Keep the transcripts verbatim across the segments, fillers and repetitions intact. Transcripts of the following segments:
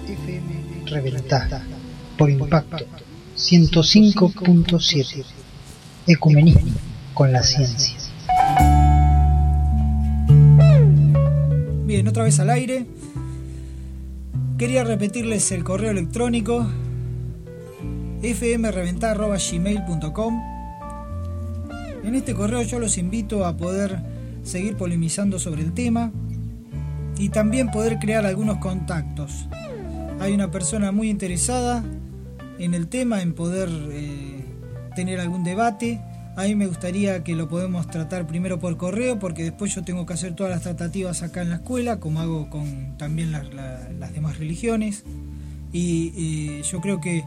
F M Reventá por Impacto ciento cinco punto siete. Ecumenismo con la ciencia. Bien, otra vez al aire. Quería repetirles el correo electrónico f m reventá arroba gmail punto com. En este correo yo los invito a poder seguir polemizando sobre el tema y también poder crear algunos contactos. Hay una persona muy interesada en el tema, en poder eh, tener algún debate. A mí me gustaría que lo podamos tratar primero por correo, porque después yo tengo que hacer todas las tratativas acá en la escuela, como hago con también la, la, las demás religiones. Y eh, yo creo que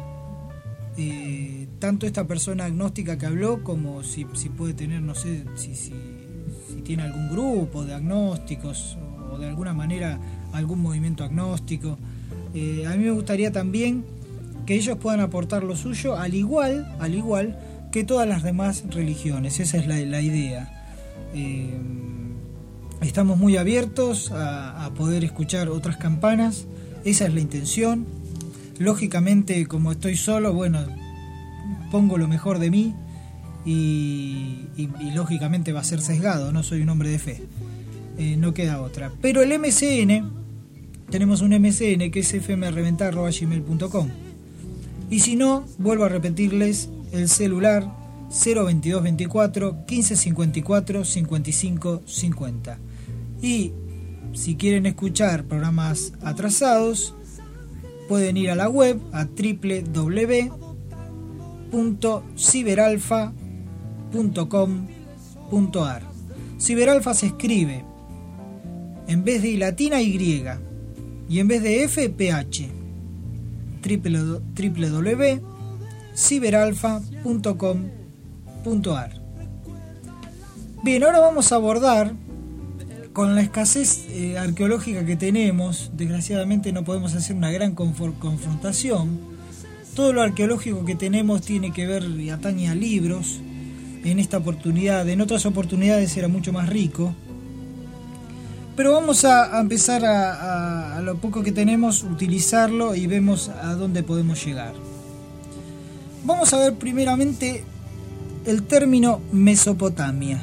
eh, tanto esta persona agnóstica que habló, como si, si puede tener, no sé, si, si, si tiene algún grupo de agnósticos o de alguna manera algún movimiento agnóstico. Eh, a mí me gustaría también que ellos puedan aportar lo suyo, al igual, al igual que todas las demás religiones. Esa es la, la idea. Eh, estamos muy abiertos a, a poder escuchar otras campanas. Esa es la intención. Lógicamente, como estoy solo, bueno, pongo lo mejor de mí y, y, y lógicamente va a ser sesgado. No soy un hombre de fe. Eh, no queda otra. Pero el M C N, tenemos un M C N que es f m reventá arroba gmail punto com. Y si no, vuelvo a repetirles el celular cero veintidós veinticuatro quince cincuenta y cuatro cincuenta y cinco cincuenta. Y si quieren escuchar programas atrasados, pueden ir a la web a doble u doble u doble u punto ciberalfa punto com punto a r. Ciberalfa se escribe en vez de I latina Y y en vez de F, P H. doble u doble u doble u punto ciberalfa punto com punto a r. Bien, ahora vamos a abordar, con la escasez eh, arqueológica que tenemos, desgraciadamente no podemos hacer una gran confor- confrontación. Todo lo arqueológico que tenemos tiene que ver y atañe a libros. En esta oportunidad, en otras oportunidades era mucho más rico. Pero vamos a, a empezar a, a, a lo poco que tenemos, utilizarlo y vemos a dónde podemos llegar. Vamos a ver primeramente el término Mesopotamia.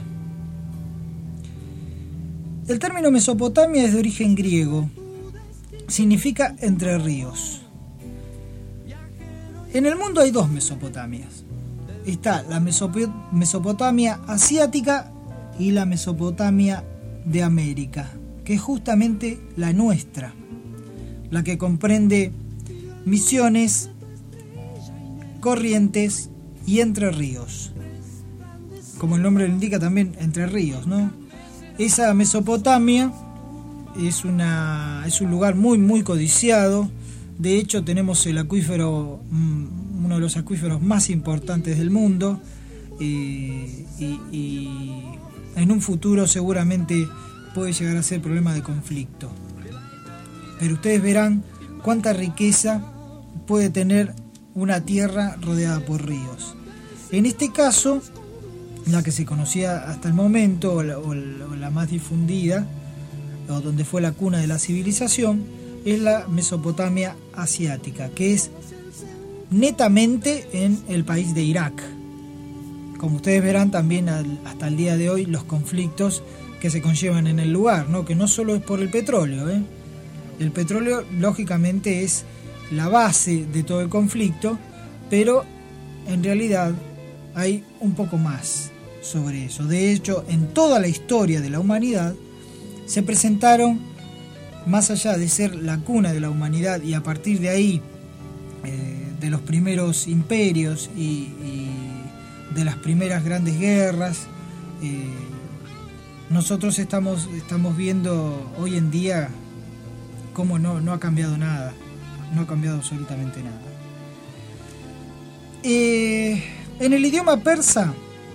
El término Mesopotamia es de origen griego, significa entre ríos. En el mundo hay dos Mesopotamias. Está la Mesop- Mesopotamia asiática y la Mesopotamia de América, que es justamente la nuestra, la que comprende Misiones, Corrientes y Entre Ríos. Como el nombre lo indica, también Entre Ríos, ¿no? Esa Mesopotamia es una es un lugar muy muy codiciado. De hecho, tenemos el acuífero, uno de los acuíferos más importantes del mundo, eh, y, y en un futuro seguramente puede llegar a ser problema de conflicto. Pero ustedes verán cuánta riqueza puede tener una tierra rodeada por ríos. En este caso, la que se conocía hasta el momento, o la, o la, o la más difundida, o donde fue la cuna de la civilización, es la Mesopotamia asiática, que es netamente en el país de Irak. Como ustedes verán también al, hasta el día de hoy los conflictos que se conllevan en el lugar, ¿no? Que no solo es por el petróleo, ¿eh? El petróleo lógicamente es la base de todo el conflicto, pero en realidad hay un poco más sobre eso. De hecho, en toda la historia de la humanidad se presentaron, más allá de ser la cuna de la humanidad y a partir de ahí eh, de los primeros imperios y, y de las primeras grandes guerras, eh, nosotros estamos, estamos viendo hoy en día cómo no, no ha cambiado nada. No ha cambiado absolutamente nada. Eh, en el idioma persa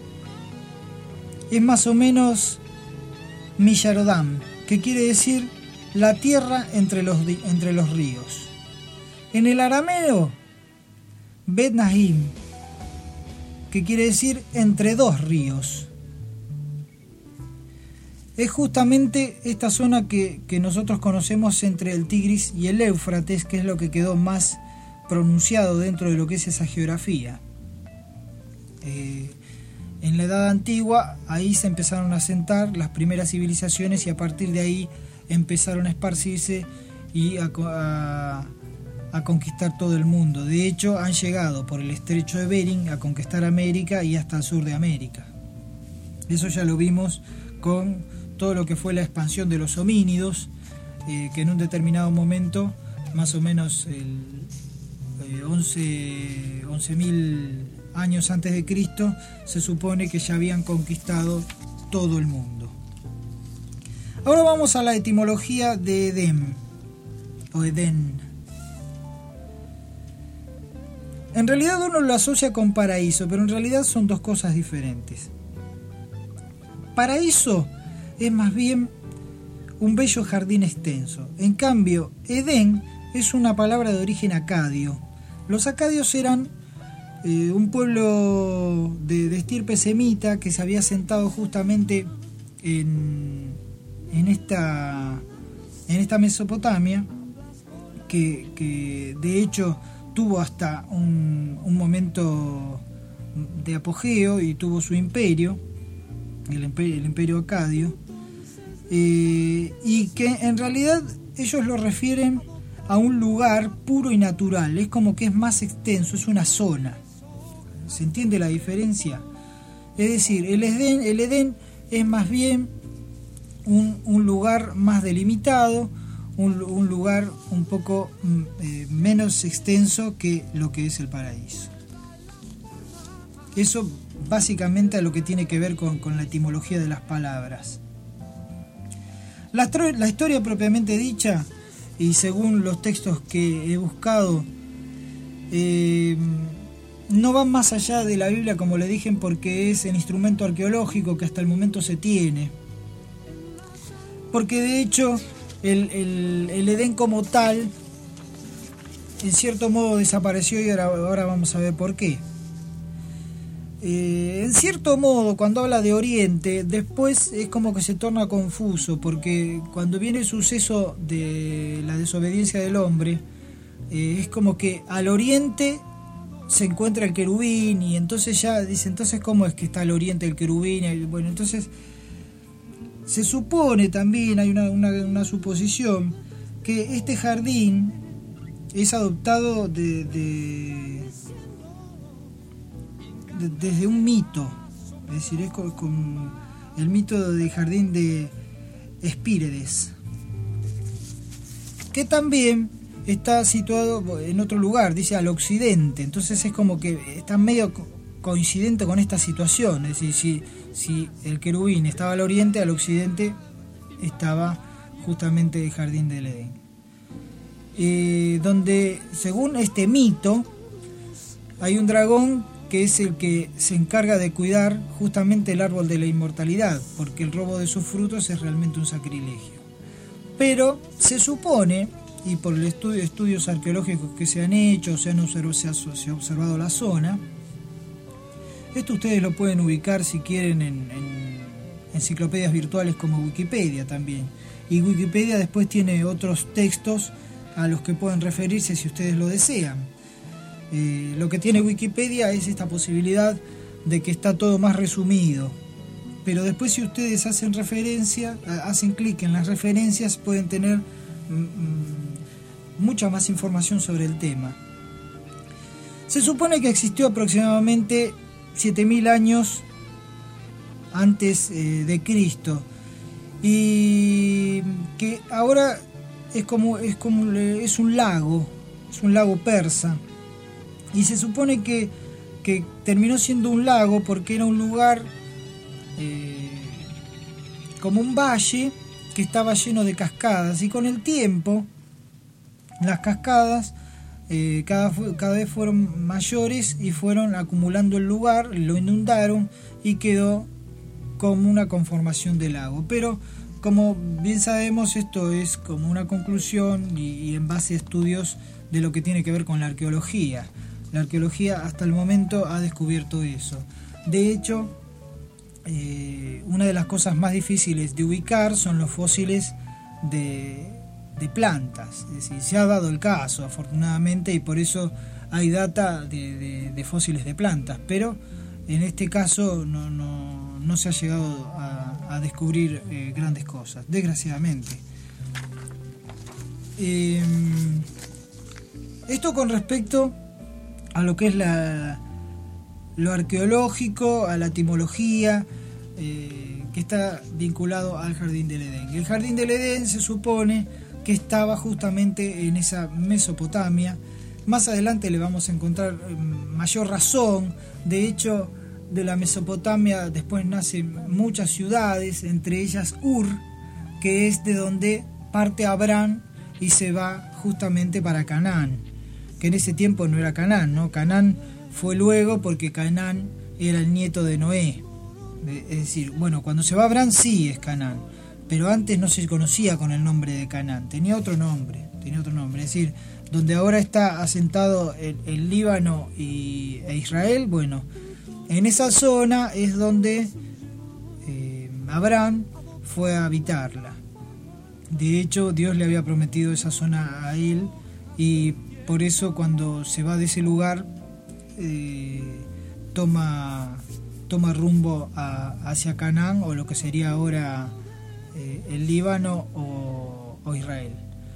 es más o menos Miyarodam, que quiere decir la tierra entre los, entre los ríos. En el arameo, Bet Nahim, que quiere decir entre dos ríos. es justamente esta zona que, que nosotros conocemos entre el Tigris y el Éufrates, que es lo que quedó más pronunciado dentro de lo que es esa geografía. Eh, en la Edad Antigua, ahí se empezaron a asentar las primeras civilizaciones y a partir de ahí empezaron a esparcirse y a, a, a conquistar todo el mundo. De hecho, han llegado por el estrecho de Bering a conquistar América y hasta el sur de América. Eso ya lo vimos con todo lo que fue la expansión de los homínidos, eh, que en un determinado momento, más o menos el eh, once mil años antes de Cristo, se supone que ya habían conquistado todo el mundo. Ahora vamos a la etimología de Edén, o Edén. En realidad uno lo asocia con paraíso, pero en realidad son dos cosas diferentes. Paraíso es más bien un bello jardín extenso. En cambio, Edén es una palabra de origen acadio. Los acadios eran eh, un pueblo de, de estirpe semita que se había asentado justamente en, en, esta, en esta Mesopotamia, que, que de hecho tuvo hasta un, un momento de apogeo y tuvo su imperio, el imperio, el imperio acadio, eh, y que en realidad ellos lo refieren a un lugar puro y natural. Es como que es más extenso, es una zona. ¿Se entiende la diferencia? Es decir, el Edén, el Edén es más bien un, un lugar más delimitado, un, un lugar un poco eh, menos extenso que lo que es el paraíso. Eso básicamente a lo que tiene que ver con, con la etimología de las palabras. La, la historia propiamente dicha, y según los textos que he buscado, eh, no van más allá de la Biblia, como le dije, porque es el instrumento arqueológico que hasta el momento se tiene. Porque de hecho el, el, el Edén como tal, en cierto modo desapareció y ahora, ahora vamos a ver por qué. Eh, en cierto modo, cuando habla de Oriente, después es como que se torna confuso, porque cuando viene el suceso de la desobediencia del hombre, eh, es como que al oriente se encuentra el querubín, y entonces ya dice, entonces ¿cómo es que está al oriente el querubín? Y bueno, entonces se supone también, hay una, una, una suposición, que este jardín es adoptado de... de desde un mito, es decir, es con, con el mito del jardín de Hespírides, que también está situado en otro lugar, dice al occidente. Entonces es como que está medio coincidente con esta situación, es decir, si, si el querubín estaba al oriente, al occidente estaba justamente el jardín del Edén, eh, donde según este mito hay un dragón que es el que se encarga de cuidar justamente el árbol de la inmortalidad, porque el robo de sus frutos es realmente un sacrilegio. Pero se supone, y por el estudio, estudios arqueológicos que se han hecho, se, han observado, se, ha, se ha observado la zona, esto ustedes lo pueden ubicar si quieren en, en enciclopedias virtuales como Wikipedia también. Y Wikipedia después tiene otros textos a los que pueden referirse si ustedes lo desean. Eh, lo que tiene Wikipedia es esta posibilidad de que está todo más resumido, pero después si ustedes hacen referencia, hacen clic en las referencias, pueden tener mm, mucha más información sobre el tema. Se supone que existió aproximadamente siete mil años antes eh, de Cristo, y que ahora es como, es como es un lago, es un lago persa. Y se supone que, que terminó siendo un lago porque era un lugar eh, como un valle que estaba lleno de cascadas, y con el tiempo las cascadas eh, cada, cada vez fueron mayores y fueron acumulando el lugar, lo inundaron y quedó como una conformación de lago. Pero como bien sabemos, esto es como una conclusión y, y en base a estudios de lo que tiene que ver con la arqueología. La arqueología hasta el momento ha descubierto eso. De hecho, eh, una de las cosas más difíciles de ubicar son los fósiles de, de plantas. Es decir, se ha dado el caso, afortunadamente, y por eso hay data de, de, de fósiles de plantas, pero en este caso no, no, no se ha llegado a, a descubrir eh, grandes cosas, desgraciadamente. Eh, esto con respecto a lo que es la, lo arqueológico, a la etimología, eh, que está vinculado al Jardín del Edén. El Jardín del Edén se supone que estaba justamente en esa Mesopotamia. Más adelante le vamos a encontrar mayor razón. De hecho, de la Mesopotamia después nacen muchas ciudades, entre ellas Ur, que es de donde parte Abraham y se va justamente para Canaán, que en ese tiempo no era Canaán, ¿no? Canaán fue luego, porque Canaán era el nieto de Noé. Es decir, bueno, cuando se va Abraham sí es Canaán, pero antes no se conocía con el nombre de Canaán, tenía otro nombre, tenía otro nombre. Es decir, donde ahora está asentado el, el Líbano y, e Israel, bueno, en esa zona es donde eh, Abraham fue a habitarla. De hecho, Dios le había prometido esa zona a él, y por eso cuando se va de ese lugar eh, toma, toma rumbo a, hacia Canaán, o lo que sería ahora eh, el Líbano o, o Israel.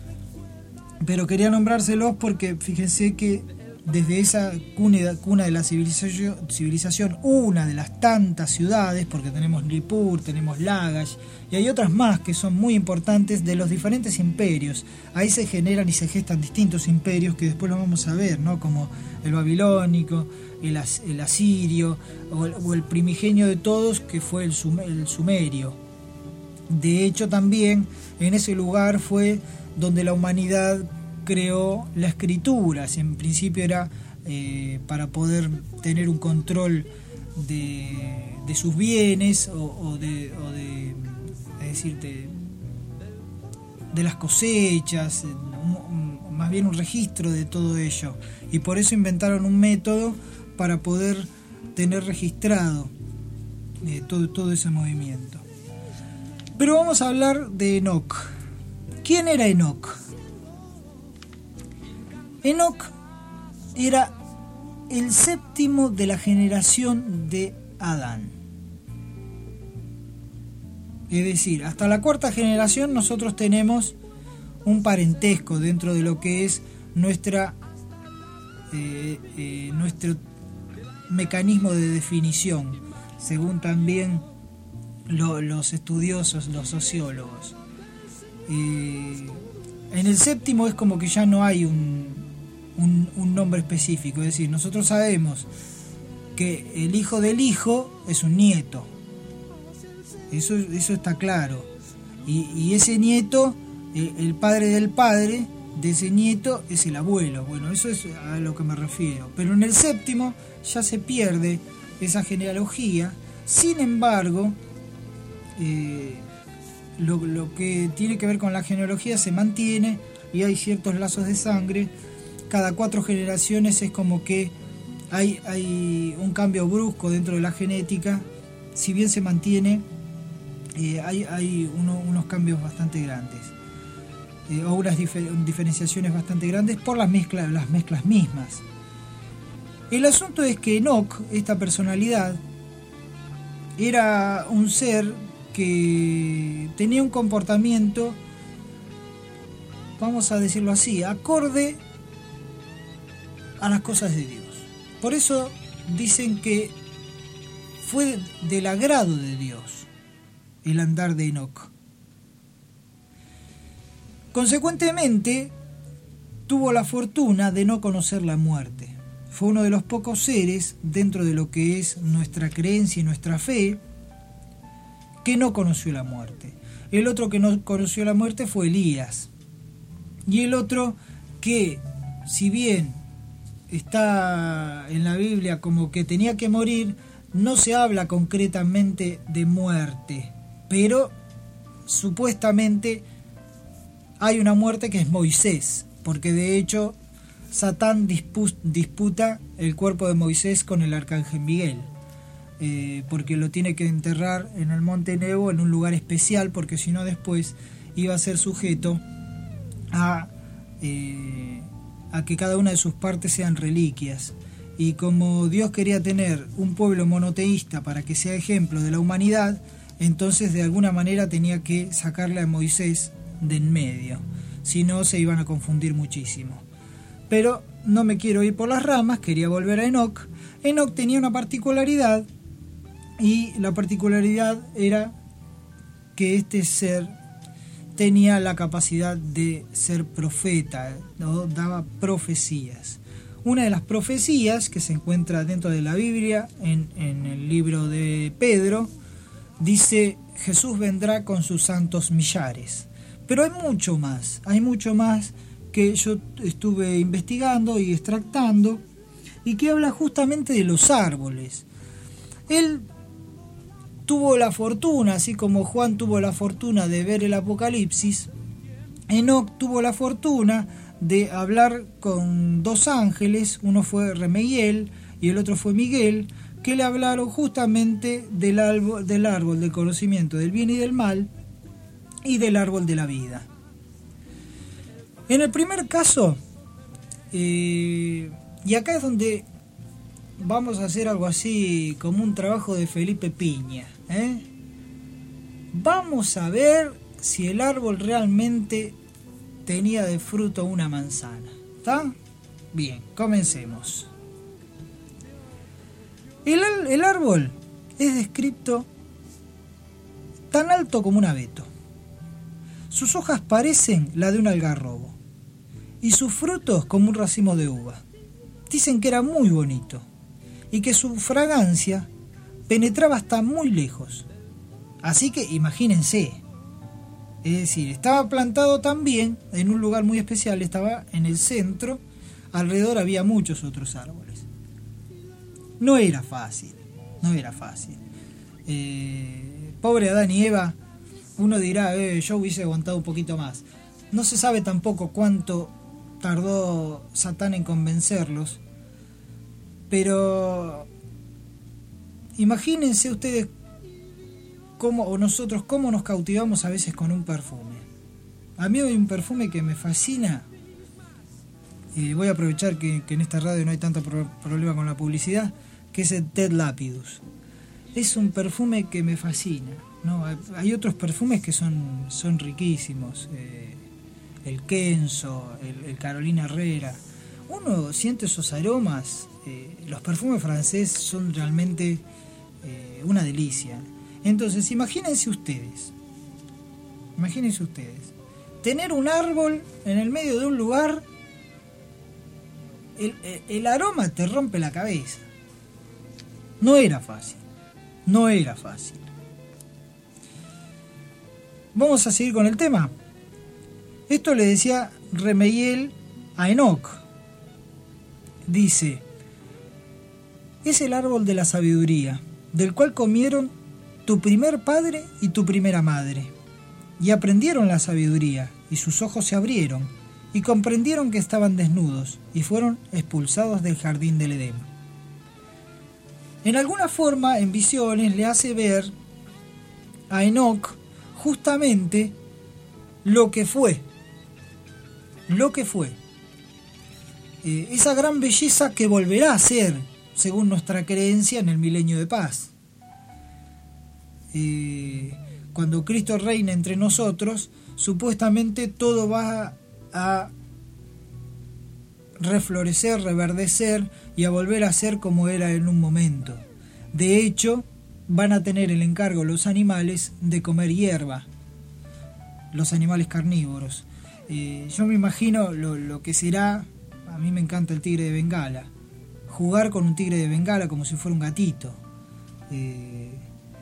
Pero quería nombrárselos porque fíjense que desde esa cuna, cuna de la civilización, civilización, una de las tantas ciudades, porque tenemos Nippur, tenemos Lagash, y hay otras más que son muy importantes, de los diferentes imperios. Ahí se generan y se gestan distintos imperios que después lo vamos a ver, ¿no? Como el babilónico, el, as, el asirio, o el, o el primigenio de todos, que fue el, sum, el sumerio. De hecho, también en ese lugar fue donde la humanidad creó la escritura. En principio era eh, para poder tener un control de, de sus bienes o, o, de, o de, es decir, de, de las cosechas, un, más bien un registro de todo ello. Y por eso inventaron un método para poder tener registrado eh, todo, todo ese movimiento. Pero vamos a hablar de Enoc. ¿Quién era Enoc? Enoc era el séptimo de la generación de Adán. Es decir, hasta la cuarta generación nosotros tenemos un parentesco dentro de lo que es nuestra eh, eh, nuestro mecanismo de definición, según también lo, los estudiosos, los sociólogos. Eh, en el séptimo es como que ya no hay un Un, un nombre específico. Es decir, nosotros sabemos que el hijo del hijo es un nieto, eso, eso está claro, y, y ese nieto, el, el padre del padre de ese nieto es el abuelo. Bueno, eso es a lo que me refiero. Pero en el séptimo ya se pierde esa genealogía. Sin embargo, eh, lo, lo que tiene que ver con la genealogía se mantiene, y hay ciertos lazos de sangre. Cada cuatro generaciones es como que hay, hay un cambio brusco dentro de la genética. Si bien se mantiene, eh, hay, hay uno, unos cambios bastante grandes, eh, o unas difer- diferenciaciones bastante grandes por las mezclas, las mezclas mismas. El asunto es que Enoc, esta personalidad, era un ser que tenía un comportamiento, vamos a decirlo así, acorde a las cosas de Dios. Por eso dicen que fue del agrado de Dios el andar de Enoc. Consecuentemente, tuvo la fortuna de no conocer la muerte. Fue uno de los pocos seres dentro de lo que es nuestra creencia y nuestra fe que no conoció la muerte. El otro que no conoció la muerte fue Elías. Y el otro que, si bien está en la Biblia como que tenía que morir, no se habla concretamente de muerte, pero supuestamente hay una muerte que es Moisés, porque de hecho Satán disputa el cuerpo de Moisés con el arcángel Miguel. eh, porque lo tiene que enterrar en el Monte Nebo, en un lugar especial, porque si no después iba a ser sujeto a, eh, a que cada una de sus partes sean reliquias. Y como Dios quería tener un pueblo monoteísta para que sea ejemplo de la humanidad, entonces de alguna manera tenía que sacarle a Moisés de en medio, si no se iban a confundir muchísimo. Pero no me quiero ir por las ramas, quería volver a Enoc. Enoc tenía una particularidad, y la particularidad era que este ser tenía la capacidad de ser profeta, ¿no? Daba profecías. Una de las profecías que se encuentra dentro de la Biblia, en, en el libro de Pedro, dice: Jesús vendrá con sus santos millares. Pero hay mucho más, hay mucho más que yo estuve investigando y extractando, y que habla justamente de los árboles. Él tuvo la fortuna, así como Juan tuvo la fortuna de ver el Apocalipsis, Enoc tuvo la fortuna de hablar con dos ángeles, uno fue Remiel y el otro fue Miguel, que le hablaron justamente del árbol, del árbol del conocimiento del bien y del mal, y del árbol de la vida. En el primer caso, eh, y acá es donde vamos a hacer algo así como un trabajo de Felipe Piña, ¿eh? Vamos a ver si el árbol realmente tenía de fruto una manzana. ¿Está? Bien, comencemos. El, el árbol es descrito tan alto como un abeto. Sus hojas parecen la de un algarrobo y sus frutos como un racimo de uva. Dicen que era muy bonito y que su fragancia penetraba hasta muy lejos. Así que imagínense, es decir, estaba plantado también en un lugar muy especial, estaba en el centro, alrededor había muchos otros árboles. No era fácil, no era fácil. Eh, pobre Adán y Eva, uno dirá, eh, yo hubiese aguantado un poquito más. No se sabe tampoco cuánto tardó Satán en convencerlos, pero imagínense ustedes cómo, o nosotros, cómo nos cautivamos a veces con un perfume. A mí hay un perfume que me fascina. Eh, voy a aprovechar que, que en esta radio no hay tanto pro- problema con la publicidad, que es el Ted Lapidus. Es un perfume que me fascina, ¿no? Hay otros perfumes que son, son riquísimos, eh, el Kenzo, el, el Carolina Herrera. Uno siente esos aromas, eh, los perfumes franceses son realmente eh, una delicia. Entonces imagínense ustedes, imagínense ustedes, tener un árbol en el medio de un lugar, el, el, el aroma te rompe la cabeza. No era fácil, no era fácil. Vamos a seguir con el tema. Esto le decía Remiel a Enoc. Dice: es el árbol de la sabiduría, del cual comieron tu primer padre y tu primera madre, y aprendieron la sabiduría, y sus ojos se abrieron, y comprendieron que estaban desnudos, y fueron expulsados del jardín del Edén. En alguna forma, en visiones, le hace ver a Enoc justamente lo que fue, lo que fue, eh, esa gran belleza que volverá a ser, según nuestra creencia, en el milenio de paz. Eh, cuando Cristo reina entre nosotros, supuestamente todo va a reflorecer, reverdecer y a volver a ser como era en un momento. De hecho, van a tener el encargo los animales de comer hierba, los animales carnívoros. Eh, yo me imagino lo, lo que será, a mí me encanta el tigre de Bengala, jugar con un tigre de Bengala como si fuera un gatito. Eh,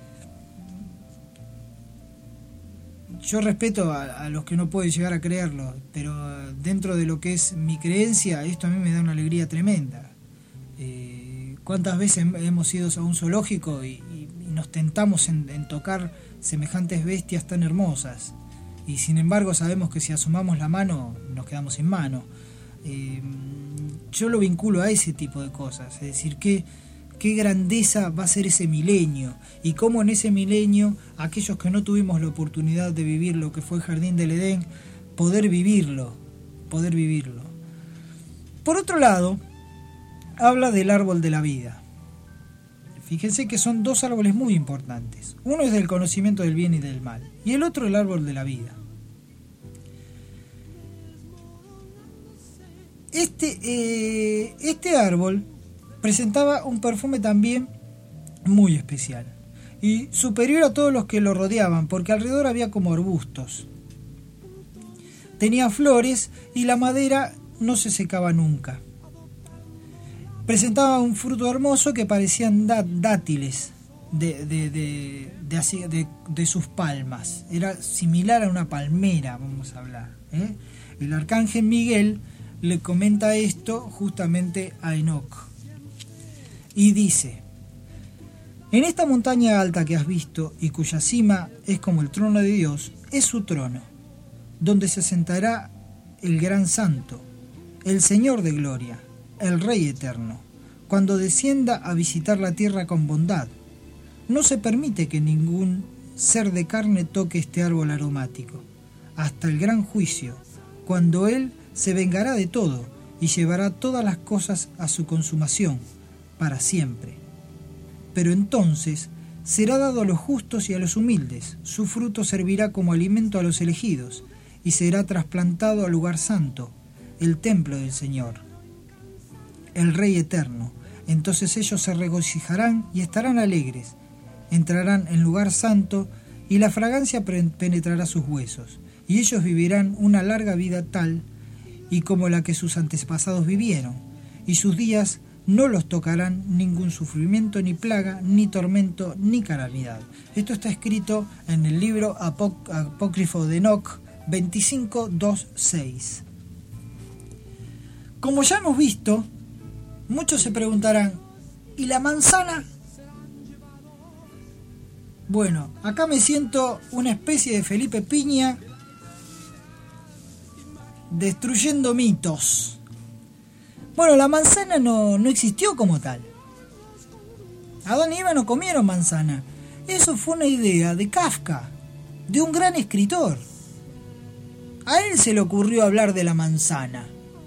yo respeto a, a los que no pueden llegar a creerlo, pero dentro de lo que es mi creencia, esto a mí me da una alegría tremenda. Eh, ¿Cuántas veces hemos ido a un zoológico y, y, y nos tentamos en, en tocar semejantes bestias tan hermosas? Y sin embargo sabemos que si asomamos la mano nos quedamos sin mano. Eh, yo lo vinculo a ese tipo de cosas, es decir, que qué grandeza va a ser ese milenio y cómo en ese milenio aquellos que no tuvimos la oportunidad de vivir lo que fue el Jardín del Edén, poder vivirlo, poder vivirlo. Por otro lado, habla del árbol de la vida. Fíjense que son dos árboles muy importantes. Uno es del conocimiento del bien y del mal, y el otro el árbol de la vida. Este, eh, este árbol presentaba un perfume también muy especial y superior a todos los que lo rodeaban, porque alrededor había como arbustos. Tenía flores y la madera no se secaba nunca. Presentaba un fruto hermoso que parecían dá, dátiles de, de, de, de, de, de sus palmas. Era similar a una palmera, vamos a hablar, ¿eh? El arcángel Miguel le comenta esto justamente a Enoc y dice: en esta montaña alta que has visto y cuya cima es como el trono de Dios, es su trono, donde se sentará el gran santo, el Señor de gloria, el Rey eterno, cuando descienda a visitar la tierra con bondad. No se permite que ningún ser de carne toque este árbol aromático, hasta el gran juicio, cuando Él se vengará de todo y llevará todas las cosas a su consumación, para siempre. Pero entonces será dado a los justos y a los humildes, su fruto servirá como alimento a los elegidos, y será trasplantado al lugar santo, el templo del Señor, el Rey eterno. Entonces ellos se regocijarán y estarán alegres, entrarán en lugar santo, y la fragancia penetrará sus huesos, y ellos vivirán una larga vida tal y como la que sus antepasados vivieron, y sus días no los tocarán ningún sufrimiento, ni plaga, ni tormento, ni calamidad. Esto está escrito en el libro apó- apócrifo de Enoc veinticinco, dos, seis. Como ya hemos visto, muchos se preguntarán, ¿y la manzana? Bueno, acá me siento una especie de Felipe Piña destruyendo mitos. Bueno, la manzana no, no existió como tal. Adán y Eva no comieron manzana. Eso fue una idea de Kafka, de un gran escritor. A él se le ocurrió hablar de la manzana.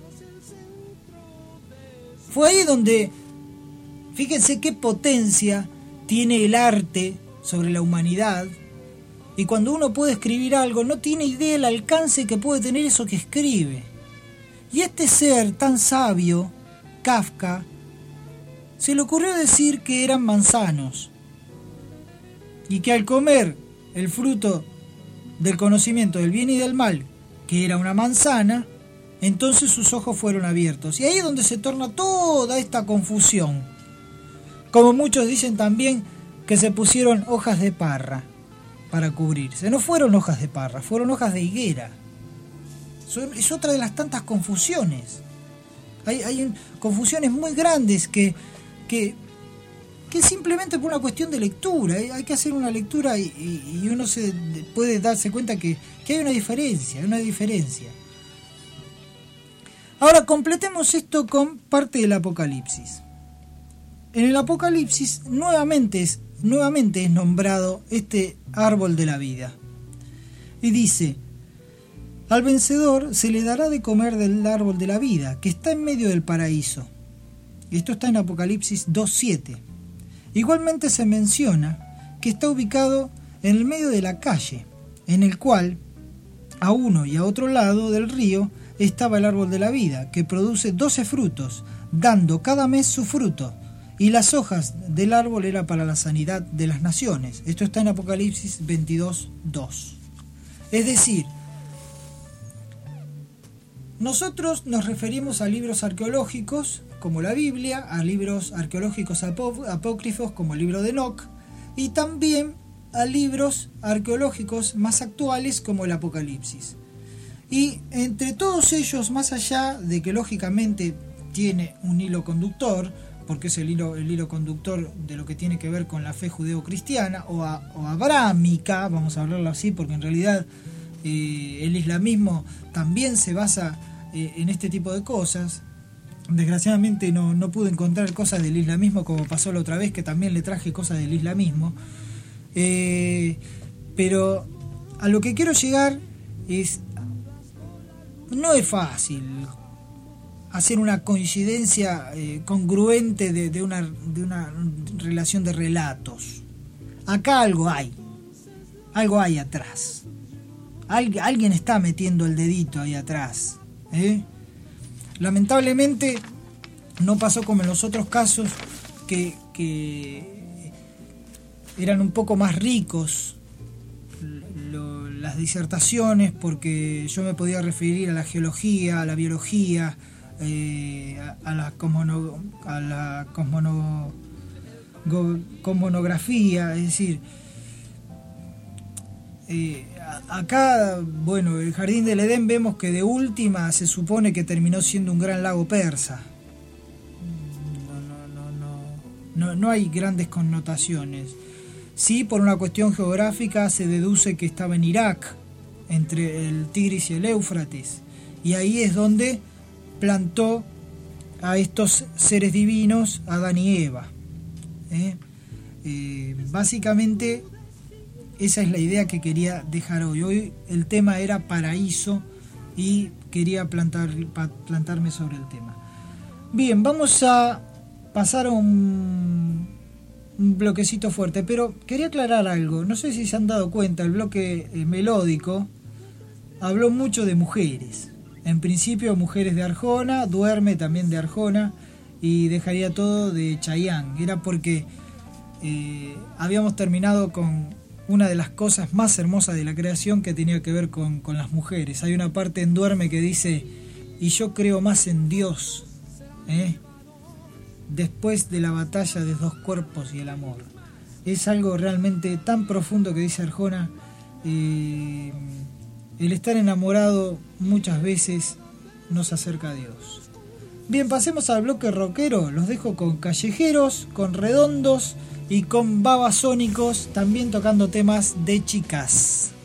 Fue ahí donde, fíjense qué potencia tiene el arte sobre la humanidad. Y cuando uno puede escribir algo, no tiene idea del alcance que puede tener eso que escribe. Y este ser tan sabio, Kafka, se le ocurrió decir que eran manzanos. Y que al comer el fruto del conocimiento del bien y del mal, que era una manzana, entonces sus ojos fueron abiertos. Y ahí es donde se torna toda esta confusión. Como muchos dicen también que se pusieron hojas de parra para cubrirse. No fueron hojas de parra, fueron hojas de higuera. Es otra de las tantas confusiones. Hay, hay confusiones muy grandes que, que, que simplemente por una cuestión de lectura. Hay que hacer una lectura y, y, y uno se puede darse cuenta que, que hay una diferencia, hay una diferencia. Ahora completemos esto con parte del Apocalipsis. En el Apocalipsis nuevamente es, nuevamente es nombrado este árbol de la vida. Y dice: al vencedor se le dará de comer del árbol de la vida, que está en medio del paraíso. Esto está en Apocalipsis dos siete. Igualmente se menciona que está ubicado en el medio de la calle, en el cual, a uno y a otro lado del río, estaba el árbol de la vida, que produce doce frutos, dando cada mes su fruto, y las hojas del árbol era para la sanidad de las naciones. Esto está en Apocalipsis veintidós dos. Es decir, nosotros nos referimos a libros arqueológicos como la Biblia, a libros arqueológicos apó- apócrifos como el libro de Enoc, y también a libros arqueológicos más actuales como el Apocalipsis. Y entre todos ellos, más allá de que lógicamente tiene un hilo conductor, porque es el hilo, el hilo conductor de lo que tiene que ver con la fe judeocristiana o, a, o abrámica, vamos a hablarlo así, porque en realidad eh, el islamismo también se basa eh, en este tipo de cosas. desgraciadamente no, no pude encontrar cosas del islamismo, como pasó la otra vez, que también le traje cosas del islamismo. Eh, pero a lo que quiero llegar es, no es fácil hacer una coincidencia eh, congruente de, de, una, de una relación de relatos. Acá algo hay, algo hay atrás. Algu- alguien está metiendo el dedito ahí atrás, ¿eh? Lamentablemente no pasó como en los otros casos, que, que eran un poco más ricos lo, las disertaciones, porque yo me podía referir a la geología, a la biología, eh, a, a la cosmono, a la cosmono, go, cosmonografía, es decir, eh, acá, bueno, el Jardín del Edén vemos que de última se supone que terminó siendo un gran lago persa. No, no, no, no, no, no hay grandes connotaciones. Sí, por una cuestión geográfica se deduce que estaba en Irak, entre el Tigris y el Éufrates, y ahí es donde plantó a estos seres divinos, Adán y Eva. ¿Eh? Eh, básicamente esa es la idea que quería dejar hoy. Hoy el tema era paraíso y quería plantar, plantarme sobre el tema. Bien, vamos a pasar a un, un bloquecito fuerte, pero quería aclarar algo. No sé si se han dado cuenta, el bloque eh, melódico habló mucho de mujeres. En principio mujeres de Arjona, Duerme también de Arjona, y Dejaría todo de Chayanne. Era porque eh, habíamos terminado con una de las cosas más hermosas de la creación, que tenía que ver con, con las mujeres. Hay una parte en Duerme que dice: y yo creo más en Dios, ¿eh? después de la batalla de dos cuerpos y el amor. Es algo realmente tan profundo que dice Arjona. Eh, el estar enamorado muchas veces nos acerca a Dios. Bien, pasemos al bloque rockero. Los dejo con Callejeros, con Redondos y con Babasónicos, también tocando temas de chicas.